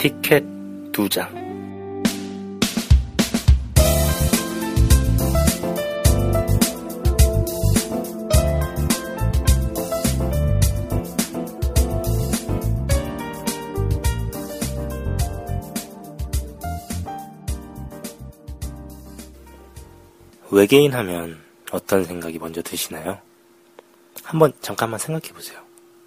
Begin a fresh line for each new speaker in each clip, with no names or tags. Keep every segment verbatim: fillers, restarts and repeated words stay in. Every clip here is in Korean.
티켓 두 장. 외계인 하면 어떤 생각이 먼저 드시나요? 한번 잠깐만 생각해보세요.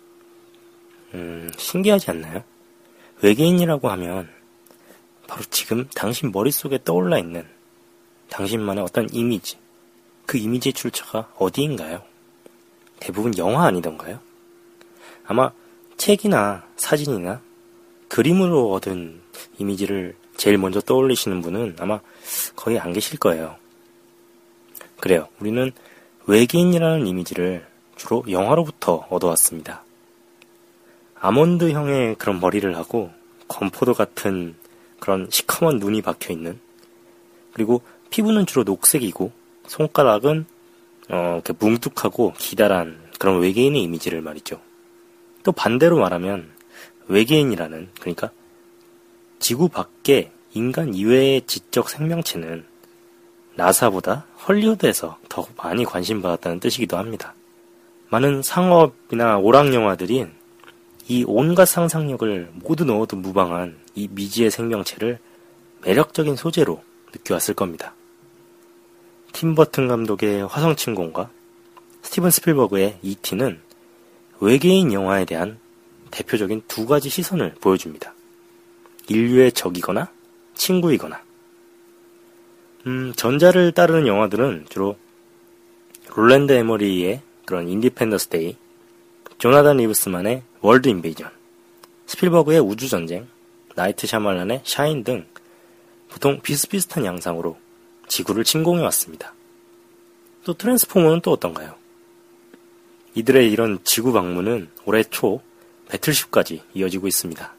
음, 신기하지 않나요? 외계인이라고 하면 바로 지금 당신 머릿속에 떠올라 있는 당신만의 어떤 이미지, 그 이미지의 출처가 어디인가요? 대부분 영화 아니던가요? 아마 책이나 사진이나 그림으로 얻은 이미지를 제일 먼저 떠올리시는 분은 아마 거의 안 계실 거예요. 그래요. 우리는 외계인이라는 이미지를 주로 영화로부터 얻어왔습니다. 아몬드형의 그런 머리를 하고 건포도 같은 그런 시커먼 눈이 박혀있는, 그리고 피부는 주로 녹색이고 손가락은 어, 이렇게 뭉툭하고 기다란 그런 외계인의 이미지를 말이죠. 또 반대로 말하면 외계인이라는, 그러니까 지구 밖에 인간 이외의 지적 생명체는 나사보다 헐리우드에서 더 많이 관심받았다는 뜻이기도 합니다. 많은 상업이나 오락 영화들이 이 온갖 상상력을 모두 넣어도 무방한 이 미지의 생명체를 매력적인 소재로 느껴왔을 겁니다. 팀 버튼 감독의 화성침공과 스티븐 스필버그의 이티는 외계인 영화에 대한 대표적인 두 가지 시선을 보여줍니다. 인류의 적이거나 친구이거나. 음, 전자를 따르는 영화들은 주로 롤랜드 에머리의 그런 인디펜던스 데이, 조나단 리브스만의 월드 인베이전, 스필버그의 우주전쟁, 나이트 샤말란의 샤인 등 보통 비슷비슷한 양상으로 지구를 침공해왔습니다. 또 트랜스포머는 또 어떤가요? 이들의 이런 지구 방문은 올해 초 배틀쉽까지 이어지고 있습니다.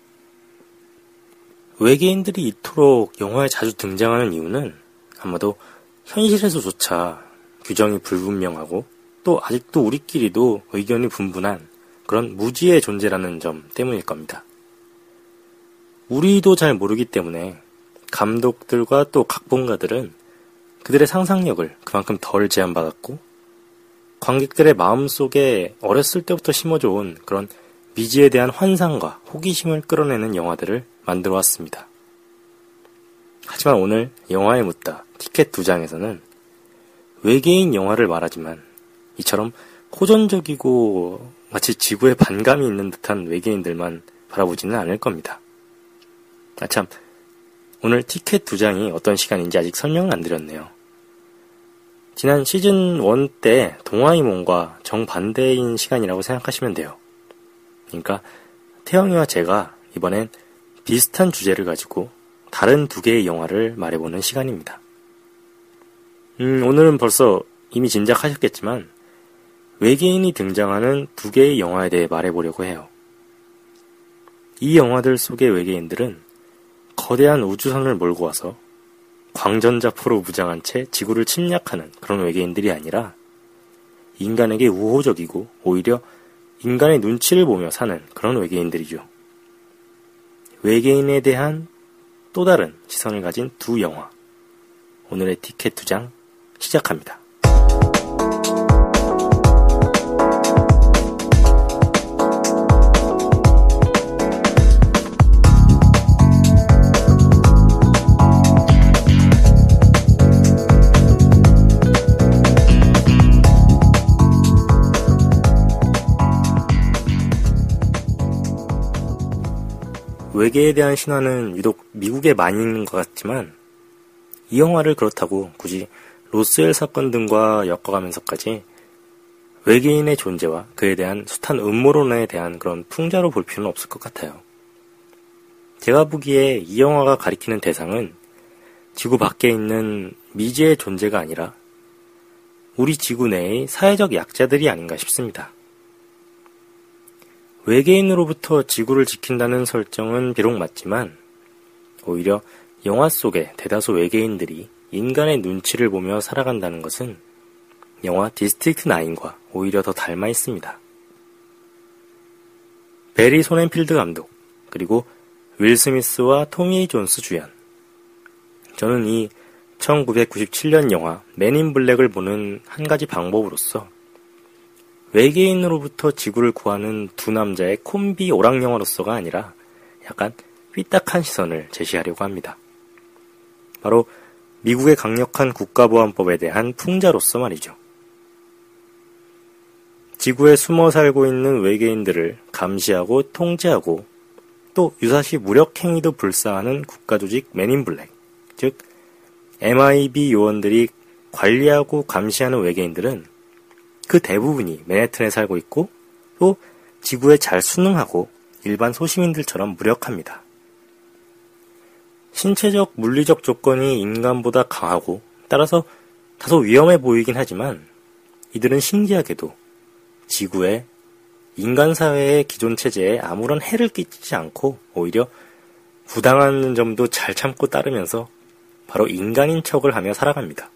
외계인들이 이토록 영화에 자주 등장하는 이유는 아마도 현실에서조차 규정이 불분명하고 또 아직도 우리끼리도 의견이 분분한 그런 무지의 존재라는 점 때문일 겁니다. 우리도 잘 모르기 때문에 감독들과 또 각본가들은 그들의 상상력을 그만큼 덜 제한받았고, 관객들의 마음속에 어렸을 때부터 심어져온 그런 미지에 대한 환상과 호기심을 끌어내는 영화들을 만들어 왔습니다. 하지만 오늘 영화에 묻다 티켓 두 장에서는 외계인 영화를 말하지만 이처럼 호전적이고 마치 지구에 반감이 있는 듯한 외계인들만 바라보지는 않을 겁니다. 아 참, 오늘 티켓 두 장이 어떤 시간인지 아직 설명을 안 드렸네요. 지난 시즌 일 때 동아이몽과 정반대인 시간이라고 생각하시면 돼요. 그러니까 태영이와 제가 이번엔 비슷한 주제를 가지고 다른 두 개의 영화를 말해보는 시간입니다. 음, 오늘은 벌써 이미 짐작하셨겠지만 외계인이 등장하는 두 개의 영화에 대해 말해보려고 해요. 이 영화들 속의 외계인들은 거대한 우주선을 몰고 와서 광전자포로 무장한 채 지구를 침략하는 그런 외계인들이 아니라 인간에게 우호적이고 오히려 인간의 눈치를 보며 사는 그런 외계인들이죠. 외계인에 대한 또 다른 시선을 가진 두 영화, 오늘의 티켓 두 장 시작합니다. 외계에 대한 신화는 유독 미국에 많이 있는 것 같지만 이 영화를 그렇다고 굳이 로스웰 사건 등과 엮어가면서까지 외계인의 존재와 그에 대한 숱한 음모론에 대한 그런 풍자로 볼 필요는 없을 것 같아요. 제가 보기에 이 영화가 가리키는 대상은 지구 밖에 있는 미지의 존재가 아니라 우리 지구 내의 사회적 약자들이 아닌가 싶습니다. 외계인으로부터 지구를 지킨다는 설정은 비록 맞지만 오히려 영화 속의 대다수 외계인들이 인간의 눈치를 보며 살아간다는 것은 영화 디스트릭트 나인과 오히려 더 닮아 있습니다. 베리 소넨필드 감독, 그리고 윌 스미스와 토미 존스 주연. 저는 이 천구백구십칠 년 영화 맨인 블랙을 보는 한 가지 방법으로서 외계인으로부터 지구를 구하는 두 남자의 콤비 오락 영화로서가 아니라 약간 삐딱한 시선을 제시하려고 합니다. 바로 미국의 강력한 국가보안법에 대한 풍자로서 말이죠. 지구에 숨어 살고 있는 외계인들을 감시하고 통제하고 또 유사시 무력행위도 불사하는 국가조직 맨인 블랙, 즉 엠아이비 요원들이 관리하고 감시하는 외계인들은 그 대부분이 맨해튼에 살고 있고 또 지구에 잘 순응하고 일반 소시민들처럼 무력합니다. 신체적, 물리적 조건이 인간보다 강하고 따라서 다소 위험해 보이긴 하지만 이들은 신기하게도 지구에 인간 사회의 기존 체제에 아무런 해를 끼치지 않고 오히려 부당한 점도 잘 참고 따르면서 바로 인간인 척을 하며 살아갑니다.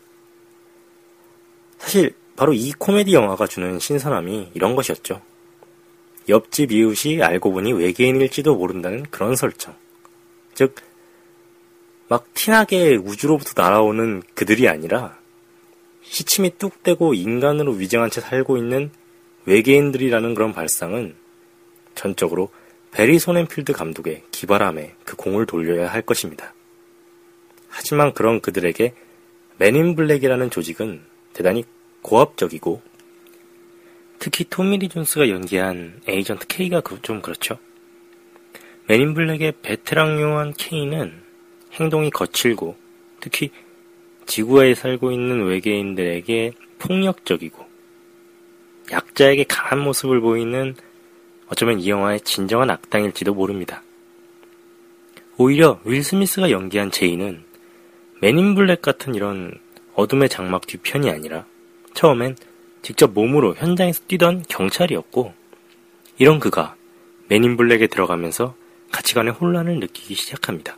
사실 바로 이 코미디 영화가 주는 신선함이 이런 것이었죠. 옆집 이웃이 알고 보니 외계인일지도 모른다는 그런 설정. 즉 막 티나게 우주로부터 날아오는 그들이 아니라 시침이 뚝 떼고 인간으로 위장한 채 살고 있는 외계인들이라는 그런 발상은 전적으로 베리 소넨필드 감독의 기발함에 그 공을 돌려야 할 것입니다. 하지만 그런 그들에게 맨인 블랙이라는 조직은 대단히 고압적이고 특히 토미 리 존스가 연기한 에이전트 K가 좀 그렇죠. 맨인 블랙의 베테랑 요원 K는 행동이 거칠고 특히 지구에 살고 있는 외계인들에게 폭력적이고 약자에게 강한 모습을 보이는 어쩌면 이 영화의 진정한 악당일지도 모릅니다. 오히려 윌 스미스가 연기한 제이는 맨인 블랙 같은 이런 어둠의 장막 뒤편이 아니라 처음엔 직접 몸으로 현장에서 뛰던 경찰이었고 이런 그가 맨인 블랙에 들어가면서 가치관의 혼란을 느끼기 시작합니다.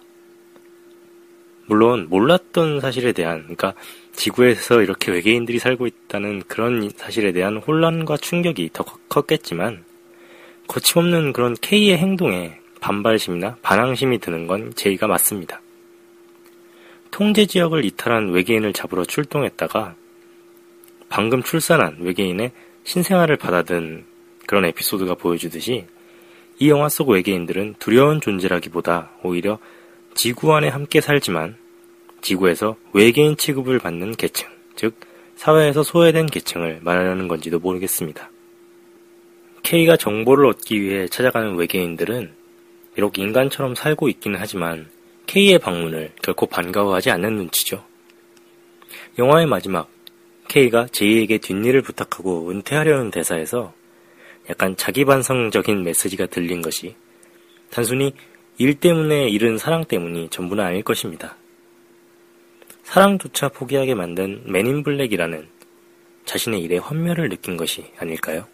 물론 몰랐던 사실에 대한, 그러니까 지구에서 이렇게 외계인들이 살고 있다는 그런 사실에 대한 혼란과 충격이 더 컸겠지만 거침없는 그런 K의 행동에 반발심이나 반항심이 드는 건 제이가 맞습니다. 통제 지역을 이탈한 외계인을 잡으러 출동했다가 방금 출산한 외계인의 신생아를 받아든 그런 에피소드가 보여주듯이 이 영화 속 외계인들은 두려운 존재라기보다 오히려 지구 안에 함께 살지만 지구에서 외계인 취급을 받는 계층, 즉 사회에서 소외된 계층을 말하는 건지도 모르겠습니다. K가 정보를 얻기 위해 찾아가는 외계인들은 비록 인간처럼 살고 있기는 하지만 K의 방문을 결코 반가워하지 않는 눈치죠. 영화의 마지막, K가 제이에게 뒷일을 부탁하고 은퇴하려는 대사에서 약간 자기반성적인 메시지가 들린 것이 단순히 일 때문에 잃은 사랑 때문이 전부는 아닐 것입니다. 사랑조차 포기하게 만든 맨인 블랙이라는 자신의 일에 환멸을 느낀 것이 아닐까요?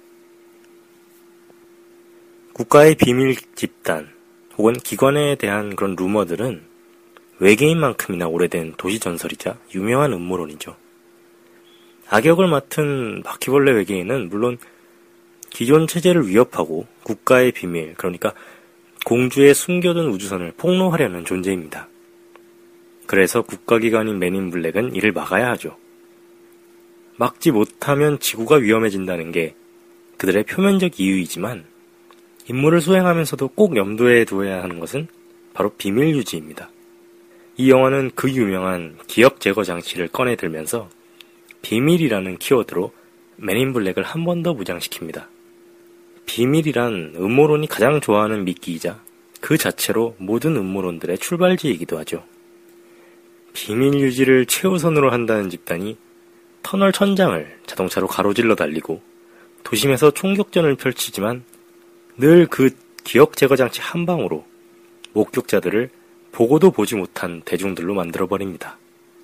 국가의 비밀 집단 혹은 기관에 대한 그런 루머들은 외계인만큼이나 오래된 도시전설이자 유명한 음모론이죠. 악역을 맡은 바퀴벌레 외계인은 물론 기존 체제를 위협하고 국가의 비밀, 그러니까 공주의 숨겨둔 우주선을 폭로하려는 존재입니다. 그래서 국가기관인 맨인 블랙은 이를 막아야 하죠. 막지 못하면 지구가 위험해진다는 게 그들의 표면적 이유이지만 임무를 수행하면서도 꼭 염두에 두어야 하는 것은 바로 비밀 유지입니다. 이 영화는 그 유명한 기억 제거 장치를 꺼내 들면서 비밀이라는 키워드로 맨인 블랙을 한 번 더 무장시킵니다. 비밀이란 음모론이 가장 좋아하는 미끼이자 그 자체로 모든 음모론들의 출발지이기도 하죠. 비밀 유지를 최우선으로 한다는 집단이 터널 천장을 자동차로 가로질러 달리고 도심에서 총격전을 펼치지만 늘 그 기억 제거 장치 한 방으로 목격자들을 보고도 보지 못한 대중들로 만들어버립니다.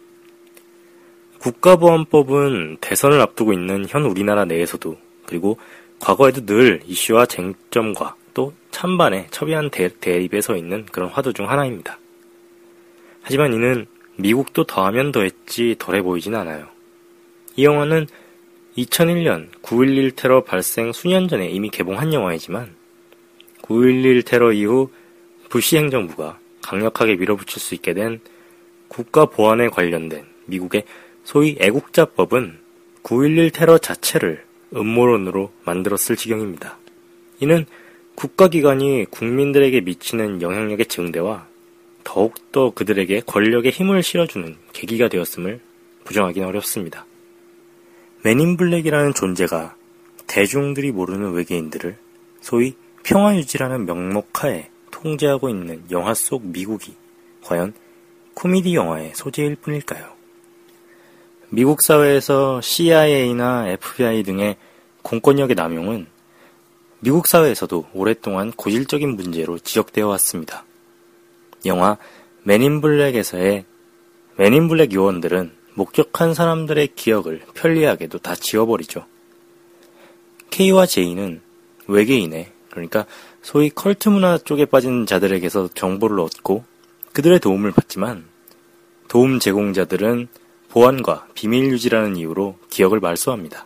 국가보안법은 대선을 앞두고 있는 현 우리나라 내에서도 그리고 과거에도 늘 이슈와 쟁점과 또 찬반의 첨예한 대, 대립에 서 있는 그런 화두 중 하나입니다. 하지만 이는 미국도 더하면 더했지 덜해 보이진 않아요. 이 영화는 이천일 년 구일일 테러 발생 수년 전에 이미 개봉한 영화이지만 구일일 테러 이후 부시 행정부가 강력하게 밀어붙일 수 있게 된 국가 보안에 관련된 미국의 소위 애국자법은 구일일 테러 자체를 음모론으로 만들었을 지경입니다. 이는 국가기관이 국민들에게 미치는 영향력의 증대와 더욱더 그들에게 권력의 힘을 실어주는 계기가 되었음을 부정하기는 어렵습니다. 맨인블랙이라는 존재가 대중들이 모르는 외계인들을 소위 평화유지라는 명목하에 통제하고 있는 영화 속 미국이 과연 코미디 영화의 소재일 뿐일까요? 미국 사회에서 씨아이에이나 에프비아이 등의 공권력의 남용은 미국 사회에서도 오랫동안 고질적인 문제로 지적되어 왔습니다. 영화 맨인블랙에서의 맨인블랙 요원들은 목격한 사람들의 기억을 편리하게도 다 지워버리죠. K와 J는 외계인의, 그러니까 소위 컬트 문화 쪽에 빠진 자들에게서 정보를 얻고 그들의 도움을 받지만 도움 제공자들은 보안과 비밀 유지라는 이유로 기억을 말소합니다.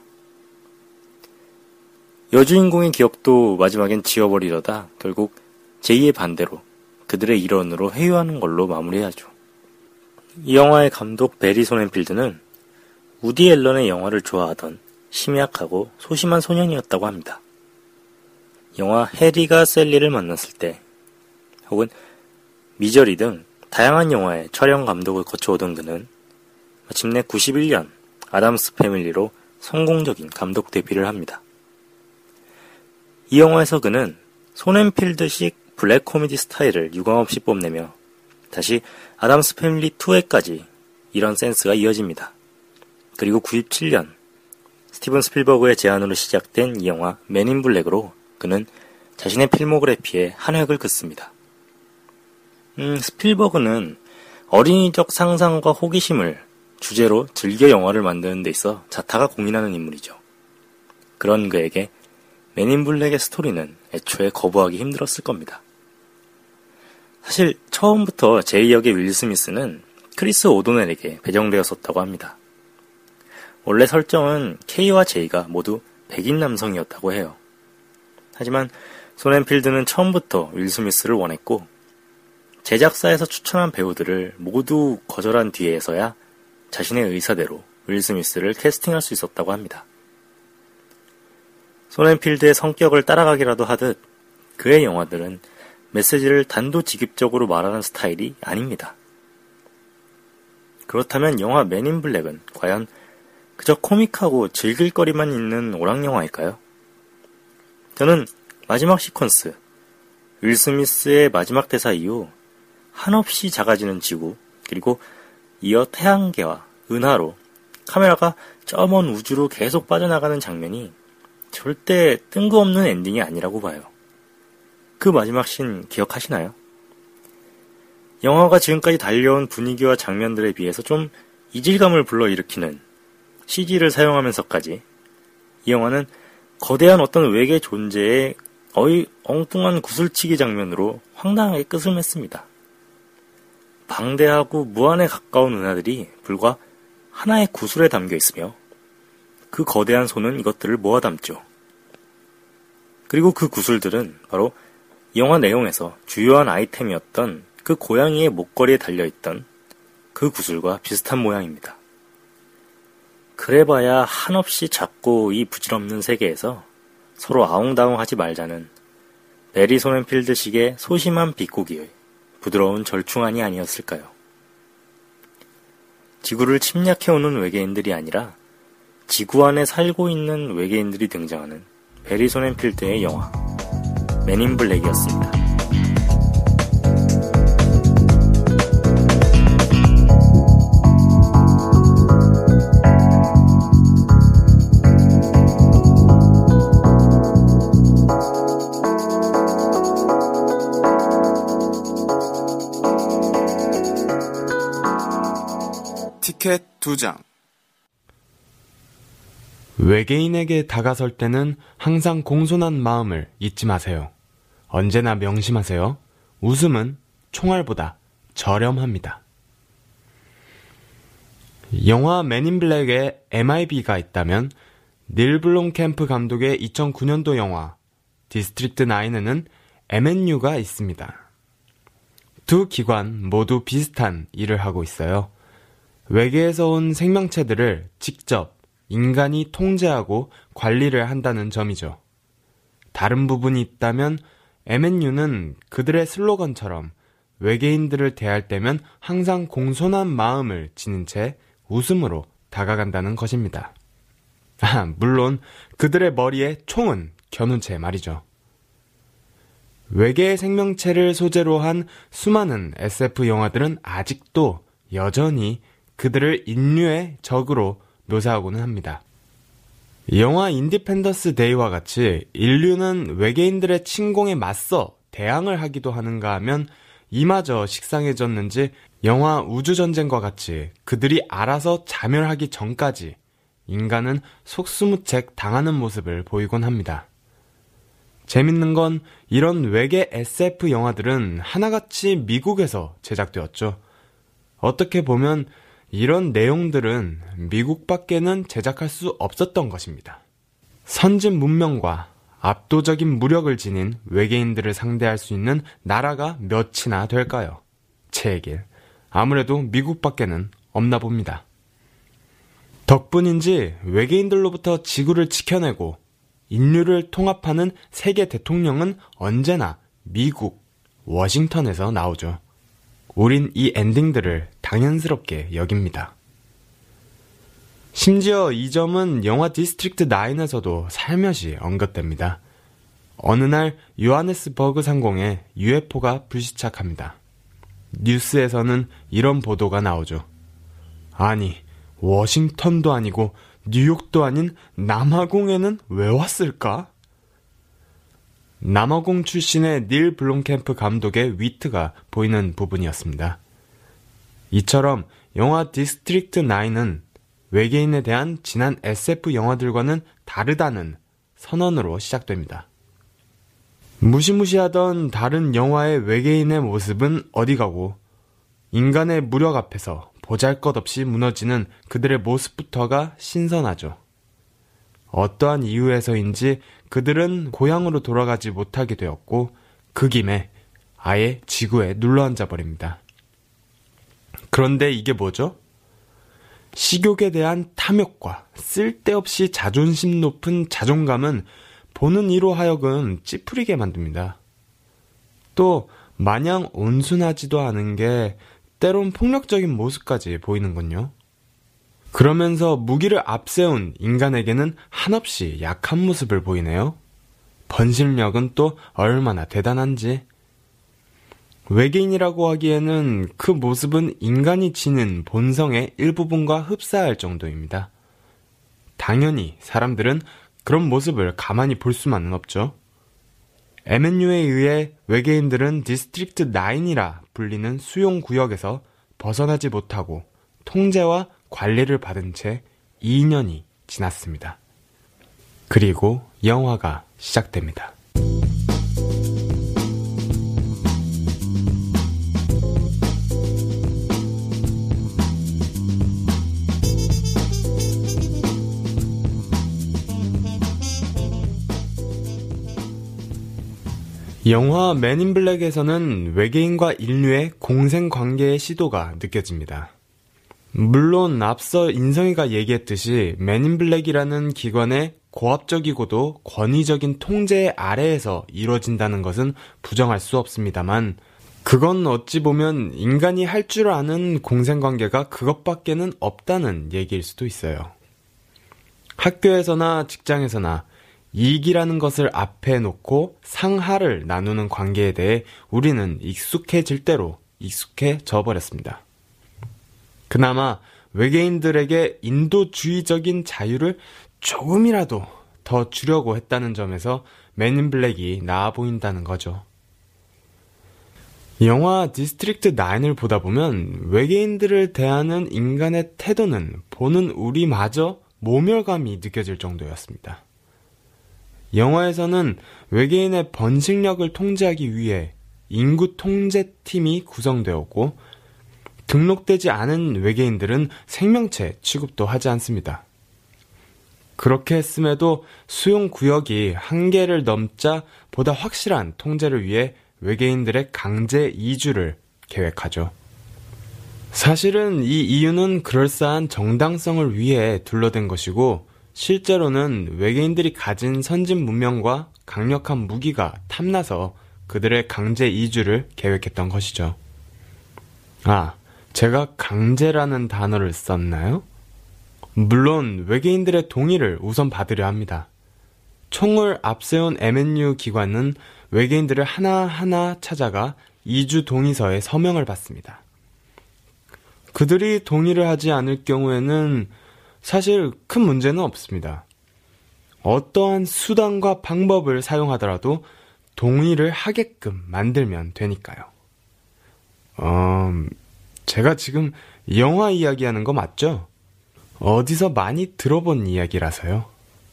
여주인공의 기억도 마지막엔 지워버리려다 결국 제이의 반대로 그들의 일원으로 회유하는 걸로 마무리하죠. 이 영화의 감독 베리 소넨필드는 우디 앨런의 영화를 좋아하던 심약하고 소심한 소년이었다고 합니다. 영화 해리가 셀리를 만났을 때 혹은 미저리 등 다양한 영화의 촬영 감독을 거쳐오던 그는 마침내 구십일 년 아담스 패밀리로 성공적인 감독 데뷔를 합니다. 이 영화에서 그는 소넨필드식 블랙 코미디 스타일을 유감없이 뽐내며 다시 아담스 패밀리 이에까지 이런 센스가 이어집니다. 그리고 구십칠 년 스티븐 스필버그의 제안으로 시작된 이 영화 맨인블랙으로 그는 자신의 필모그래피에 한 획을 긋습니다. 음, 스필버그는 어린이적 상상과 호기심을 주제로 즐겨 영화를 만드는 데 있어 자타가 공인하는 인물이죠. 그런 그에게 맨인블랙의 스토리는 애초에 거부하기 힘들었을 겁니다. 사실 처음부터 제이 역의 윌 스미스는 크리스 오도넬에게 배정되었었다고 합니다. 원래 설정은 K와 J가 모두 백인 남성이었다고 해요. 하지만 소넨필드는 처음부터 윌 스미스를 원했고 제작사에서 추천한 배우들을 모두 거절한 뒤에서야 자신의 의사대로 윌 스미스를 캐스팅할 수 있었다고 합니다. 소넨필드의 성격을 따라가기라도 하듯 그의 영화들은 메시지를 단도직입적으로 말하는 스타일이 아닙니다. 그렇다면 영화 맨인블랙은 과연 그저 코믹하고 즐길거리만 있는 오락영화일까요? 저는 마지막 시퀀스, 윌 스미스의 마지막 대사 이후 한없이 작아지는 지구, 그리고 이어 태양계와 은하로 카메라가 저 먼 우주로 계속 빠져나가는 장면이 절대 뜬금없는 엔딩이 아니라고 봐요. 그 마지막 씬 기억하시나요? 영화가 지금까지 달려온 분위기와 장면들에 비해서 좀 이질감을 불러일으키는 씨지를 사용하면서까지 이 영화는 거대한 어떤 외계 존재의 어이 엉뚱한 구슬치기 장면으로 황당하게 끝을 맺습니다. 방대하고 무한에 가까운 은하들이 불과 하나의 구슬에 담겨 있으며 그 거대한 손은 이것들을 모아 담죠. 그리고 그 구슬들은 바로 영화 내용에서 주요한 아이템이었던 그 고양이의 목걸이에 달려있던 그 구슬과 비슷한 모양입니다. 그래봐야 한없이 작고 이 부질없는 세계에서 서로 아웅다웅하지 말자는 베리 소넨필드식의 소심한 비꼬기의 부드러운 절충안이 아니었을까요? 지구를 침략해오는 외계인들이 아니라 지구 안에 살고 있는 외계인들이 등장하는 베리 소넨필드의 영화 맨인블랙이었습니다.
티켓 두 장.
외계인에게 다가설 때는 항상 공손한 마음을 잊지 마세요. 언제나 명심하세요. 웃음은 총알보다 저렴합니다. 영화 맨인블랙에 엠아이비가 있다면 닐 블롬캠프 감독의 이천구 년도 영화 디스트릭트 나인에는 엠엔유가 있습니다. 두 기관 모두 비슷한 일을 하고 있어요. 외계에서 온 생명체들을 직접 인간이 통제하고 관리를 한다는 점이죠. 다른 부분이 있다면 엠엔유는 그들의 슬로건처럼 외계인들을 대할 때면 항상 공손한 마음을 지닌 채 웃음으로 다가간다는 것입니다. 아, 물론 그들의 머리에 총은 겨눈 채 말이죠. 외계의 생명체를 소재로 한 수많은 에스에프 영화들은 아직도 여전히 그들을 인류의 적으로 묘사하고는 합니다. 영화 인디펜던스 데이와 같이 인류는 외계인들의 침공에 맞서 대항을 하기도 하는가 하면 이마저 식상해졌는지 영화 우주전쟁과 같이 그들이 알아서 자멸하기 전까지 인간은 속수무책 당하는 모습을 보이곤 합니다. 재밌는 건 이런 외계 에스에프 영화들은 하나같이 미국에서 제작되었죠. 어떻게 보면 이런 내용들은 미국밖에는 제작할 수 없었던 것입니다. 선진 문명과 압도적인 무력을 지닌 외계인들을 상대할 수 있는 나라가 몇이나 될까요? 제 얘길, 아무래도 미국밖에는 없나 봅니다. 덕분인지 외계인들로부터 지구를 지켜내고 인류를 통합하는 세계 대통령은 언제나 미국, 워싱턴에서 나오죠. 우린 이 엔딩들을 당연스럽게 여깁니다. 심지어 이 점은 영화 디스트릭트 나인에서도 살며시 언급됩니다. 어느 날 요하네스버그 상공에 유에프오가 불시착합니다. 뉴스에서는 이런 보도가 나오죠. 아니, 워싱턴도 아니고 뉴욕도 아닌 남아공에는 왜 왔을까? 남아공 출신의 닐 블롬캠프 감독의 위트가 보이는 부분이었습니다. 이처럼 영화 디스트릭트 나인은 외계인에 대한 지난 에스에프 영화들과는 다르다는 선언으로 시작됩니다. 무시무시하던 다른 영화의 외계인의 모습은 어디 가고 인간의 무력 앞에서 보잘것없이 무너지는 그들의 모습부터가 신선하죠. 어떠한 이유에서인지 그들은 고향으로 돌아가지 못하게 되었고 그 김에 아예 지구에 눌러앉아 버립니다. 그런데 이게 뭐죠? 식욕에 대한 탐욕과 쓸데없이 자존심 높은 자존감은 보는 이로 하여금 찌푸리게 만듭니다. 또 마냥 온순하지도 않은 게 때론 폭력적인 모습까지 보이는군요. 그러면서 무기를 앞세운 인간에게는 한없이 약한 모습을 보이네요. 번식력은 또 얼마나 대단한지. 외계인이라고 하기에는 그 모습은 인간이 지닌 본성의 일부분과 흡사할 정도입니다. 당연히 사람들은 그런 모습을 가만히 볼 수만은 없죠. 엠엔유에 의해 외계인들은 디스트릭트 나인이라 불리는 수용구역에서 벗어나지 못하고 통제와 관리를 받은 채 이 년이 지났습니다. 그리고 영화가 시작됩니다. 영화 맨 인 블랙에서는 외계인과 인류의 공생관계의 시도가 느껴집니다. 물론 앞서 인성이가 얘기했듯이 맨 인 블랙이라는 기관의 고압적이고도 권위적인 통제 아래에서 이루어진다는 것은 부정할 수 없습니다만 그건 어찌 보면 인간이 할 줄 아는 공생관계가 그것밖에는 없다는 얘기일 수도 있어요. 학교에서나 직장에서나 이익이라는 것을 앞에 놓고 상하를 나누는 관계에 대해 우리는 익숙해질 대로 익숙해져 버렸습니다. 그나마 외계인들에게 인도주의적인 자유를 조금이라도 더 주려고 했다는 점에서 맨 인 블랙이 나아 보인다는 거죠. 영화 디스트릭트 나인을 보다 보면 외계인들을 대하는 인간의 태도는 보는 우리마저 모멸감이 느껴질 정도였습니다. 영화에서는 외계인의 번식력을 통제하기 위해 인구 통제팀이 구성되었고 등록되지 않은 외계인들은 생명체 취급도 하지 않습니다. 그렇게 했음에도 수용구역이 한계를 넘자 보다 확실한 통제를 위해 외계인들의 강제 이주를 계획하죠. 사실은 이 이유는 그럴싸한 정당성을 위해 둘러댄 것이고 실제로는 외계인들이 가진 선진 문명과 강력한 무기가 탐나서 그들의 강제 이주를 계획했던 것이죠. 아, 제가 강제라는 단어를 썼나요? 물론 외계인들의 동의를 우선 받으려 합니다. 총을 앞세운 엠엔유 기관은 외계인들을 하나하나 찾아가 이주 동의서에 서명을 받습니다. 그들이 동의를 하지 않을 경우에는 사실 큰 문제는 없습니다. 어떠한 수단과 방법을 사용하더라도 동의를 하게끔 만들면 되니까요. 음, 제가 지금 영화 이야기하는 거 맞죠? 어디서 많이 들어본 이야기라서요.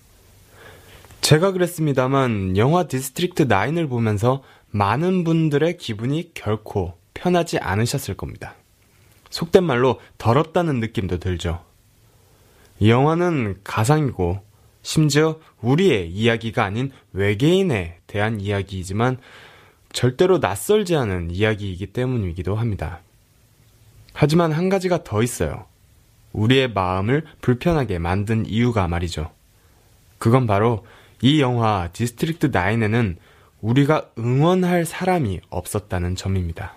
제가 그랬습니다만 영화 디스트릭트 나인을 보면서 많은 분들의 기분이 결코 편하지 않으셨을 겁니다. 속된 말로 더럽다는 느낌도 들죠. 영화는 가상이고 심지어 우리의 이야기가 아닌 외계인에 대한 이야기이지만 절대로 낯설지 않은 이야기이기 때문이기도 합니다. 하지만 한 가지가 더 있어요. 우리의 마음을 불편하게 만든 이유가 말이죠. 그건 바로 이 영화 디스트릭트 나인에는 우리가 응원할 사람이 없었다는 점입니다.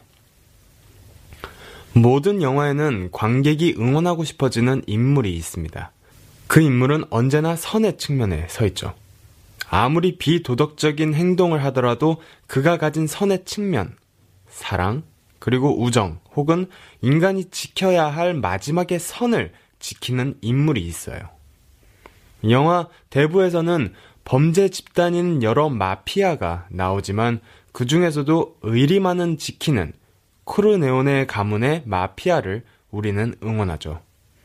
모든 영화에는 관객이 응원하고 싶어지는 인물이 있습니다. 그 인물은 언제나 선의 측면에 서 있죠. 아무리 비도덕적인 행동을 하더라도 그가 가진 선의 측면, 사랑, 그리고 우정, 혹은 인간이 지켜야 할 마지막의 선을 지키는 인물이 있어요. 영화 대부에서는 범죄 집단인 여러 마피아가 나오지만 그 중에서도 의리만은 지키는 코르네오네 가문의 마피아를 우리는 응원하죠.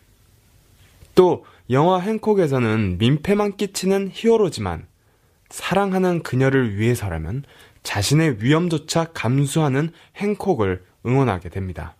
또 영화 행콕에서는 민폐만 끼치는 히어로지만 사랑하는 그녀를 위해서라면 자신의 위험조차 감수하는 행콕을 응원하게 됩니다.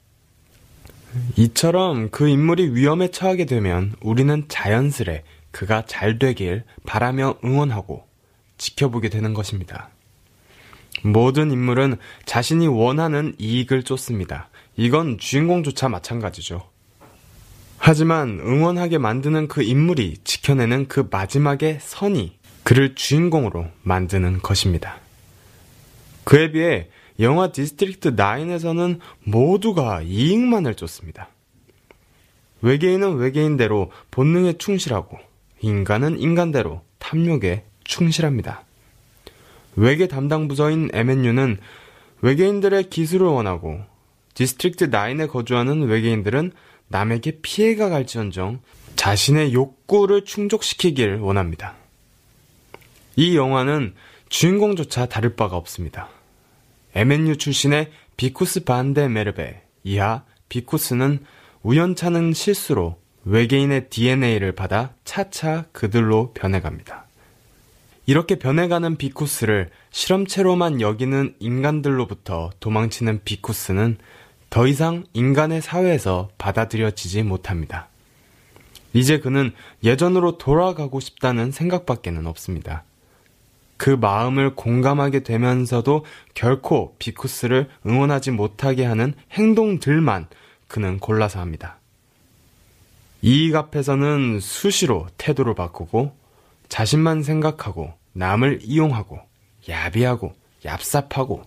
이처럼 그 인물이 위험에 처하게 되면 우리는 자연스레 그가 잘 되길 바라며 응원하고 지켜보게 되는 것입니다. 모든 인물은 자신이 원하는 이익을 쫓습니다. 이건 주인공조차 마찬가지죠. 하지만 응원하게 만드는 그 인물이 지켜내는 그 마지막의 선이 그를 주인공으로 만드는 것입니다. 그에 비해 영화 디스트릭트 나인에서는 모두가 이익만을 쫓습니다. 외계인은 외계인대로 본능에 충실하고 인간은 인간대로 탐욕에 충실합니다. 외계 담당 부서인 엠엔유는 외계인들의 기술을 원하고 디스트릭트 나인에 거주하는 외계인들은 남에게 피해가 갈지언정 자신의 욕구를 충족시키길 원합니다. 이 영화는 주인공조차 다를 바가 없습니다. 엠엔유 출신의 비쿠스 반데 메르베, 이하 비쿠스는 우연찮은 실수로 외계인의 디엔에이를 받아 차차 그들로 변해갑니다. 이렇게 변해가는 비쿠스를 실험체로만 여기는 인간들로부터 도망치는 비쿠스는 더 이상 인간의 사회에서 받아들여지지 못합니다. 이제 그는 예전으로 돌아가고 싶다는 생각밖에는 없습니다. 그 마음을 공감하게 되면서도 결코 비쿠스를 응원하지 못하게 하는 행동들만 그는 골라서 합니다. 이익 앞에서는 수시로 태도를 바꾸고 자신만 생각하고 남을 이용하고 야비하고 얍삽하고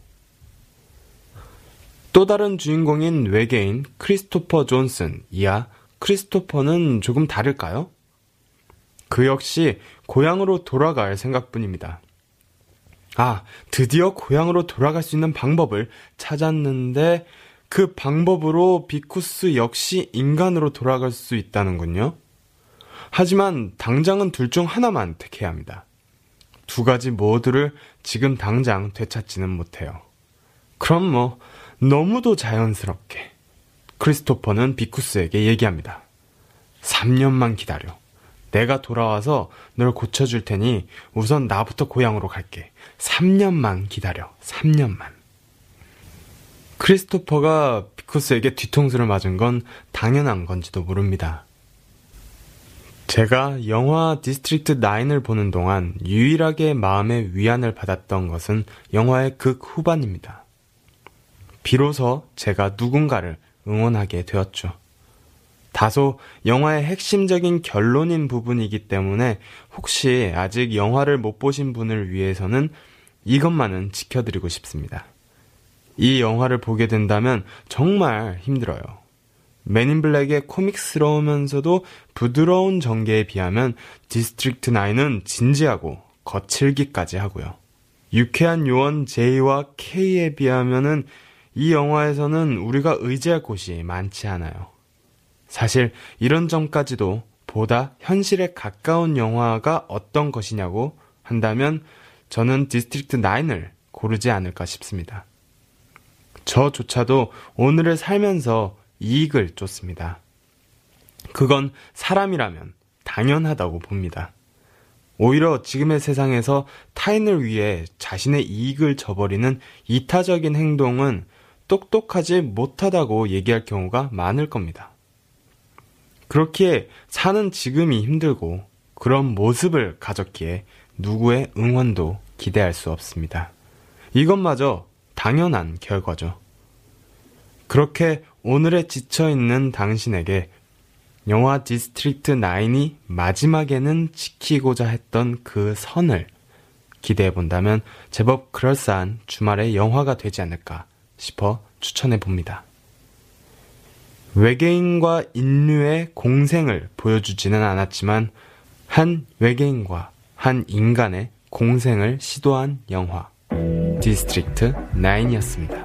또 다른 주인공인 외계인 크리스토퍼 존슨, 이하 크리스토퍼는 조금 다를까요? 그 역시 고향으로 돌아갈 생각뿐입니다. 아, 드디어 고향으로 돌아갈 수 있는 방법을 찾았는데 그 방법으로 비쿠스 역시 인간으로 돌아갈 수 있다는군요. 하지만 당장은 둘 중 하나만 택해야 합니다. 두 가지 모두를 지금 당장 되찾지는 못해요. 그럼 뭐 너무도 자연스럽게 크리스토퍼는 비쿠스에게 얘기합니다. 삼 년만 기다려. 내가 돌아와서 널 고쳐줄 테니 우선 나부터 고향으로 갈게. 삼 년만 기다려. 삼 년만. 크리스토퍼가 비쿠스에게 뒤통수를 맞은 건 당연한 건지도 모릅니다. 제가 영화 디스트릭트 나인을 보는 동안 유일하게 마음의 위안을 받았던 것은 영화의 극 후반입니다. 비로소 제가 누군가를 응원하게 되었죠. 다소 영화의 핵심적인 결론인 부분이기 때문에 혹시 아직 영화를 못 보신 분을 위해서는 이것만은 지켜드리고 싶습니다. 이 영화를 보게 된다면 정말 힘들어요. 맨인 블랙의 코믹스러우면서도 부드러운 전개에 비하면 디스트릭트 나인은 진지하고 거칠기까지 하고요. 유쾌한 요원 제이와 K에 비하면은 이 영화에서는 우리가 의지할 곳이 많지 않아요. 사실 이런 점까지도 보다 현실에 가까운 영화가 어떤 것이냐고 한다면 저는 디스트릭트 나인을 고르지 않을까 싶습니다. 저조차도 오늘을 살면서 이익을 쫓습니다. 그건 사람이라면 당연하다고 봅니다. 오히려 지금의 세상에서 타인을 위해 자신의 이익을 저버리는 이타적인 행동은 똑똑하지 못하다고 얘기할 경우가 많을 겁니다. 그렇기에 사는 지금이 힘들고 그런 모습을 가졌기에 누구의 응원도 기대할 수 없습니다. 이것마저 당연한 결과죠. 그렇게 오늘에 지쳐있는 당신에게 영화 디스트릭트 나인이 마지막에는 지키고자 했던 그 선을 기대해본다면 제법 그럴싸한 주말의 영화가 되지 않을까 싶어 추천해봅니다. 외계인과 인류의 공생을 보여주지는 않았지만 한 외계인과 한 인간의 공생을 시도한 영화 디스트릭트 나인이었습니다.